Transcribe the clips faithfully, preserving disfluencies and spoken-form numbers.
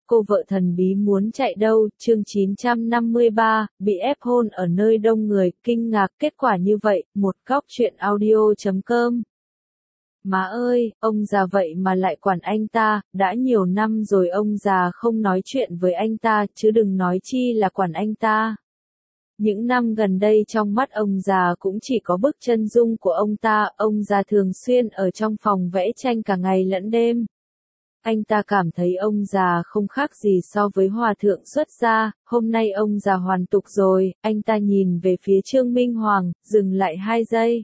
cô vợ thần bí muốn chạy đâu, chương chín trăm năm mươi ba, bị ép hôn ở nơi đông người, kinh ngạc kết quả như vậy, một góc truyện audio chấm com. Má ơi, ông già vậy mà lại quản anh ta, đã nhiều năm rồi ông già không nói chuyện với anh ta, chứ đừng nói chi là quản anh ta. Những năm gần đây trong mắt ông già cũng chỉ có bức chân dung của ông ta, ông già thường xuyên ở trong phòng vẽ tranh cả ngày lẫn đêm. Anh ta cảm thấy ông già không khác gì so với hòa thượng xuất gia, hôm nay ông già hoàn tục rồi, anh ta nhìn về phía Trương Minh Hoàng, dừng lại hai giây.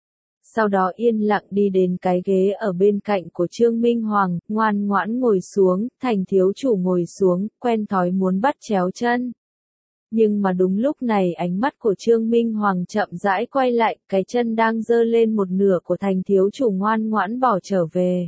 Sau đó yên lặng đi đến cái ghế ở bên cạnh của Trương Minh Hoàng, ngoan ngoãn ngồi xuống, Thành thiếu chủ ngồi xuống, quen thói muốn bắt chéo chân. Nhưng mà đúng lúc này ánh mắt của Trương Minh Hoàng chậm rãi quay lại, cái chân đang giơ lên một nửa của Thành thiếu chủ ngoan ngoãn bỏ trở về.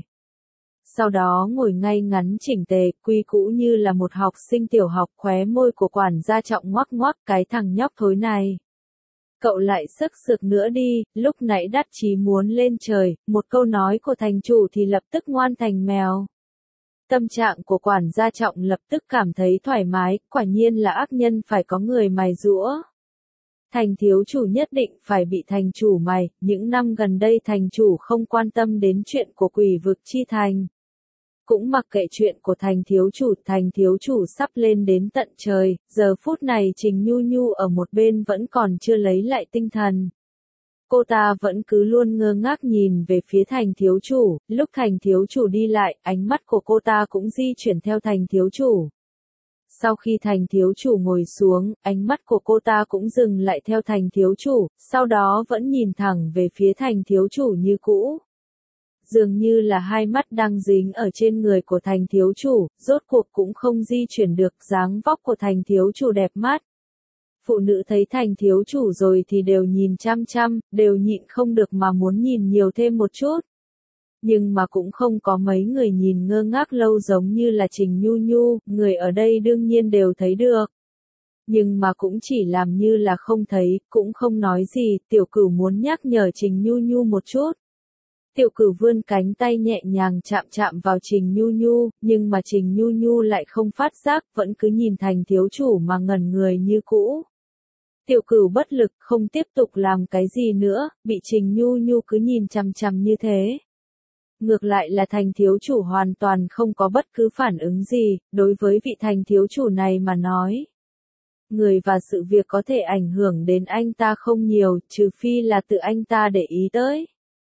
Sau đó ngồi ngay ngắn chỉnh tề, quy cũ như là một học sinh tiểu học, khóe môi của quản gia Trọng ngoắc ngoắc, cái thằng nhóc thối này. Cậu lại sức sược nữa đi, lúc nãy đắc chí muốn lên trời, một câu nói của thành chủ thì lập tức ngoan thành mèo. Tâm trạng của quản gia Trọng lập tức cảm thấy thoải mái, quả nhiên là ác nhân phải có người mài giũa. Thành thiếu chủ nhất định phải bị thành chủ mài, những năm gần đây thành chủ không quan tâm đến chuyện của quỷ vực chi thành. Cũng mặc kệ chuyện của thành thiếu chủ, thành thiếu chủ sắp lên đến tận trời, giờ phút này Trình Nhu Nhu ở một bên vẫn còn chưa lấy lại tinh thần. Cô ta vẫn cứ luôn ngơ ngác nhìn về phía thành thiếu chủ, lúc thành thiếu chủ đi lại, ánh mắt của cô ta cũng di chuyển theo thành thiếu chủ. Sau khi thành thiếu chủ ngồi xuống, ánh mắt của cô ta cũng dừng lại theo thành thiếu chủ, sau đó vẫn nhìn thẳng về phía thành thiếu chủ như cũ. Dường như là hai mắt đang dính ở trên người của thành thiếu chủ, rốt cuộc cũng không di chuyển được dáng vóc của thành thiếu chủ đẹp mắt. Phụ nữ thấy thành thiếu chủ rồi thì đều nhìn chăm chăm, đều nhịn không được mà muốn nhìn nhiều thêm một chút. Nhưng mà cũng không có mấy người nhìn ngơ ngác lâu giống như là Trình Nhu Nhu, người ở đây đương nhiên đều thấy được. Nhưng mà cũng chỉ làm như là không thấy, cũng không nói gì, tiểu cửu muốn nhắc nhở Trình Nhu Nhu một chút. Tiểu cửu vươn cánh tay nhẹ nhàng chạm chạm vào Trình Nhu Nhu, nhưng mà Trình Nhu Nhu lại không phát giác, vẫn cứ nhìn thành thiếu chủ mà ngẩn người như cũ. Tiểu cửu bất lực, không tiếp tục làm cái gì nữa, bị Trình Nhu Nhu cứ nhìn chằm chằm như thế. Ngược lại là thành thiếu chủ hoàn toàn không có bất cứ phản ứng gì, đối với vị thành thiếu chủ này mà nói. Người và sự việc có thể ảnh hưởng đến anh ta không nhiều, trừ phi là tự anh ta để ý tới.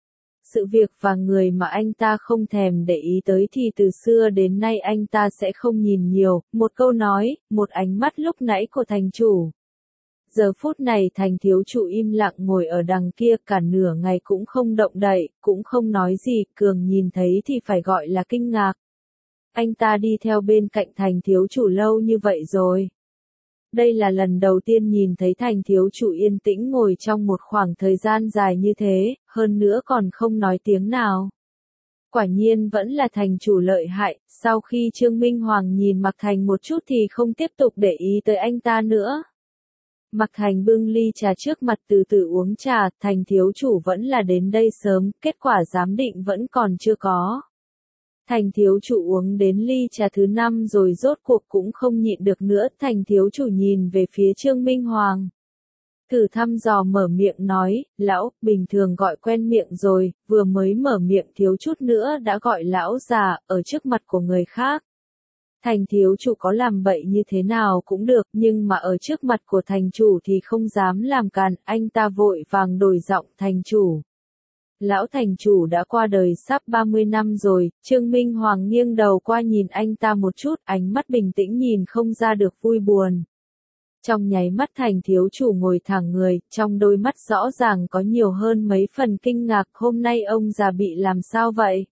Sự việc và người mà anh ta không thèm để ý tới thì từ xưa đến nay anh ta sẽ không nhìn nhiều, một câu nói, một ánh mắt lúc nãy của thành chủ. Giờ phút này thành thiếu chủ im lặng ngồi ở đằng kia cả nửa ngày cũng không động đậy, cũng không nói gì, Cường nhìn thấy thì phải gọi là kinh ngạc. Anh ta đi theo bên cạnh thành thiếu chủ lâu như vậy rồi. Đây là lần đầu tiên nhìn thấy thành thiếu chủ yên tĩnh ngồi trong một khoảng thời gian dài như thế, hơn nữa còn không nói tiếng nào. Quả nhiên vẫn là thành chủ lợi hại, sau khi Trương Minh Hoàng nhìn Mạc Thành một chút thì không tiếp tục để ý tới anh ta nữa. Mạc Thành bưng ly trà trước mặt từ từ uống trà, thành thiếu chủ vẫn là đến đây sớm, kết quả giám định vẫn còn chưa có. Thành thiếu chủ uống đến ly trà thứ năm rồi rốt cuộc cũng không nhịn được nữa, thành thiếu chủ nhìn về phía Trương Minh Hoàng. Thử thăm dò mở miệng nói, lão, bình thường gọi quen miệng rồi, vừa mới mở miệng thiếu chút nữa đã gọi lão già, ở trước mặt của người khác. Thành thiếu chủ có làm bậy như thế nào cũng được, nhưng mà ở trước mặt của thành chủ thì không dám làm càn, anh ta vội vàng đổi giọng thành chủ. Lão thành chủ đã qua đời sắp ba mươi năm rồi, Trương Minh Hoàng nghiêng đầu qua nhìn anh ta một chút, ánh mắt bình tĩnh nhìn không ra được vui buồn. Trong nháy mắt thành thiếu chủ ngồi thẳng người, trong đôi mắt rõ ràng có nhiều hơn mấy phần kinh ngạc, hôm nay ông già bị làm sao vậy?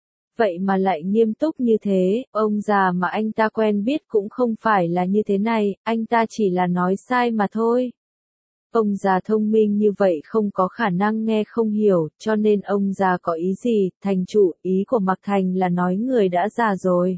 Vậy mà lại nghiêm túc như thế, ông già mà anh ta quen biết cũng không phải là như thế này, anh ta chỉ là nói sai mà thôi. Ông già thông minh như vậy không có khả năng nghe không hiểu, cho nên ông già có ý gì, thành chủ, ý của Mạc Thành là nói người đã già rồi.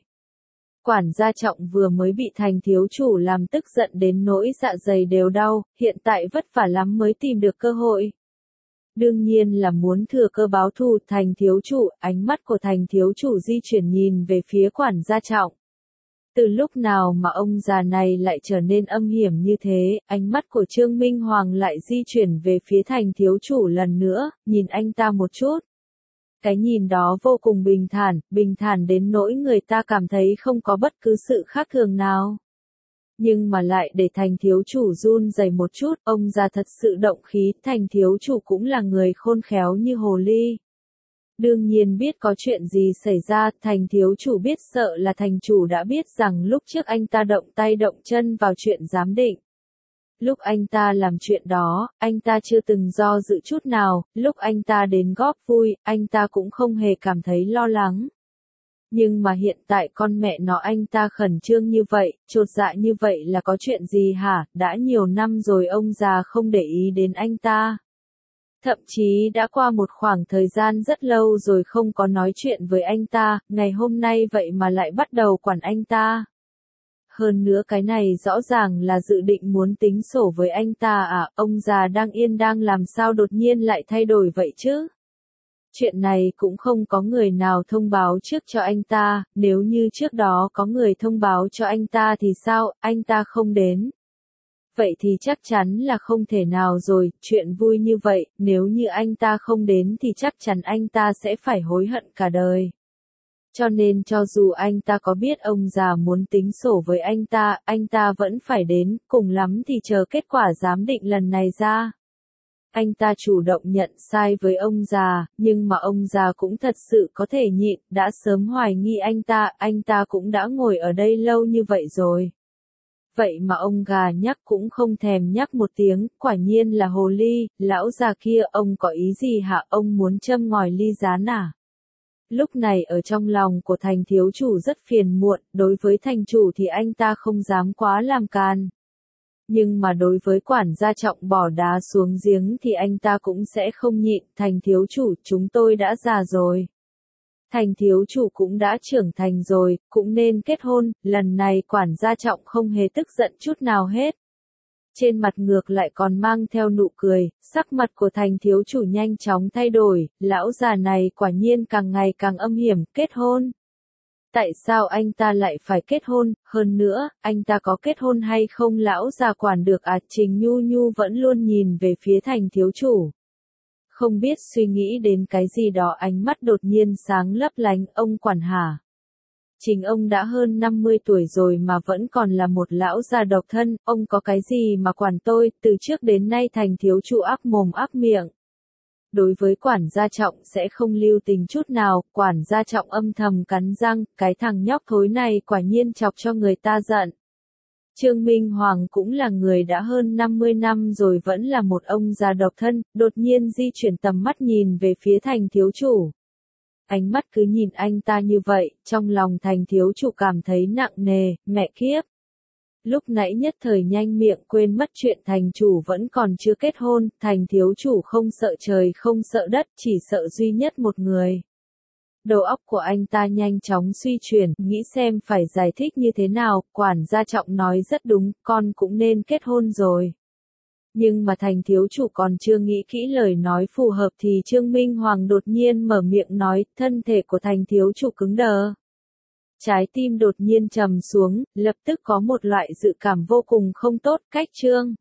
Quản gia Trọng vừa mới bị thành thiếu chủ làm tức giận đến nỗi dạ dày đều đau, hiện tại vất vả lắm mới tìm được cơ hội. Đương nhiên là muốn thừa cơ báo thù, thành thiếu chủ, ánh mắt của thành thiếu chủ di chuyển nhìn về phía quản gia Trọng. Từ lúc nào mà ông già này lại trở nên âm hiểm như thế, ánh mắt của Trương Minh Hoàng lại di chuyển về phía Thành thiếu chủ lần nữa, nhìn anh ta một chút. Cái nhìn đó vô cùng bình thản, bình thản đến nỗi người ta cảm thấy không có bất cứ sự khác thường nào. Nhưng mà lại để Thành thiếu chủ run rẩy một chút, ông già thật sự động khí, Thành thiếu chủ cũng là người khôn khéo như hồ ly. Đương nhiên biết có chuyện gì xảy ra, Thành thiếu chủ biết sợ là thành chủ đã biết rằng lúc trước anh ta động tay động chân vào chuyện giám định. Lúc anh ta làm chuyện đó, anh ta chưa từng do dự chút nào, lúc anh ta đến góp vui, anh ta cũng không hề cảm thấy lo lắng. Nhưng mà hiện tại con mẹ nó anh ta khẩn trương như vậy, chột dạ như vậy là có chuyện gì hả, đã nhiều năm rồi ông già không để ý đến anh ta. Thậm chí đã qua một khoảng thời gian rất lâu rồi không có nói chuyện với anh ta, ngày hôm nay vậy mà lại bắt đầu quản anh ta. Hơn nữa cái này rõ ràng là dự định muốn tính sổ với anh ta à, ông già đang yên đang làm sao đột nhiên lại thay đổi vậy chứ? Chuyện này cũng không có người nào thông báo trước cho anh ta, nếu như trước đó có người thông báo cho anh ta thì sao, anh ta không đến. Vậy thì chắc chắn là không thể nào rồi, chuyện vui như vậy, nếu như anh ta không đến thì chắc chắn anh ta sẽ phải hối hận cả đời. Cho nên cho dù anh ta có biết ông già muốn tính sổ với anh ta, anh ta vẫn phải đến, cùng lắm thì chờ kết quả giám định lần này ra. Anh ta chủ động nhận sai với ông già, nhưng mà ông già cũng thật sự có thể nhịn, đã sớm hoài nghi anh ta, anh ta cũng đã ngồi ở đây lâu như vậy rồi. Vậy mà ông gà nhắc cũng không thèm nhắc một tiếng, quả nhiên là hồ ly, lão già kia, ông có ý gì hả, ông muốn châm ngòi ly gián à? Lúc này ở trong lòng của Thành thiếu chủ rất phiền muộn, đối với thành chủ thì anh ta không dám quá làm càn. Nhưng mà đối với quản gia Trọng bỏ đá xuống giếng thì anh ta cũng sẽ không nhịn, Thành thiếu chủ, chúng tôi đã già rồi. Thành thiếu chủ cũng đã trưởng thành rồi, cũng nên kết hôn, lần này quản gia Trọng không hề tức giận chút nào hết. Trên mặt ngược lại còn mang theo nụ cười, sắc mặt của Thành thiếu chủ nhanh chóng thay đổi, lão già này quả nhiên càng ngày càng âm hiểm, kết hôn. Tại sao anh ta lại phải kết hôn, hơn nữa, anh ta có kết hôn hay không lão già quản được à, Trình Nhu Nhu vẫn luôn nhìn về phía Thành thiếu chủ. Không biết suy nghĩ đến cái gì đó ánh mắt đột nhiên sáng lấp lánh, ông quản hả? Chính ông đã hơn năm mươi tuổi rồi mà vẫn còn là một lão già độc thân, ông có cái gì mà quản tôi, từ trước đến nay Thành thiếu chủ ác mồm ác miệng. Đối với quản gia Trọng sẽ không lưu tình chút nào, quản gia Trọng âm thầm cắn răng, cái thằng nhóc thối này quả nhiên chọc cho người ta giận. Trương Minh Hoàng cũng là người đã hơn năm mươi năm rồi vẫn là một ông già độc thân, đột nhiên di chuyển tầm mắt nhìn về phía Thành thiếu chủ. Ánh mắt cứ nhìn anh ta như vậy, trong lòng Thành thiếu chủ cảm thấy nặng nề, mẹ kiếp. Lúc nãy nhất thời nhanh miệng quên mất chuyện thành chủ vẫn còn chưa kết hôn, Thành thiếu chủ không sợ trời không sợ đất, chỉ sợ duy nhất một người. Đầu óc của anh ta nhanh chóng suy chuyển, nghĩ xem phải giải thích như thế nào, quản gia Trọng nói rất đúng, con cũng nên kết hôn rồi. Nhưng mà Thành thiếu chủ còn chưa nghĩ kỹ lời nói phù hợp thì Trương Minh Hoàng đột nhiên mở miệng nói, thân thể của Thành thiếu chủ cứng đờ. Trái tim đột nhiên trầm xuống, lập tức có một loại dự cảm vô cùng không tốt, cách Trương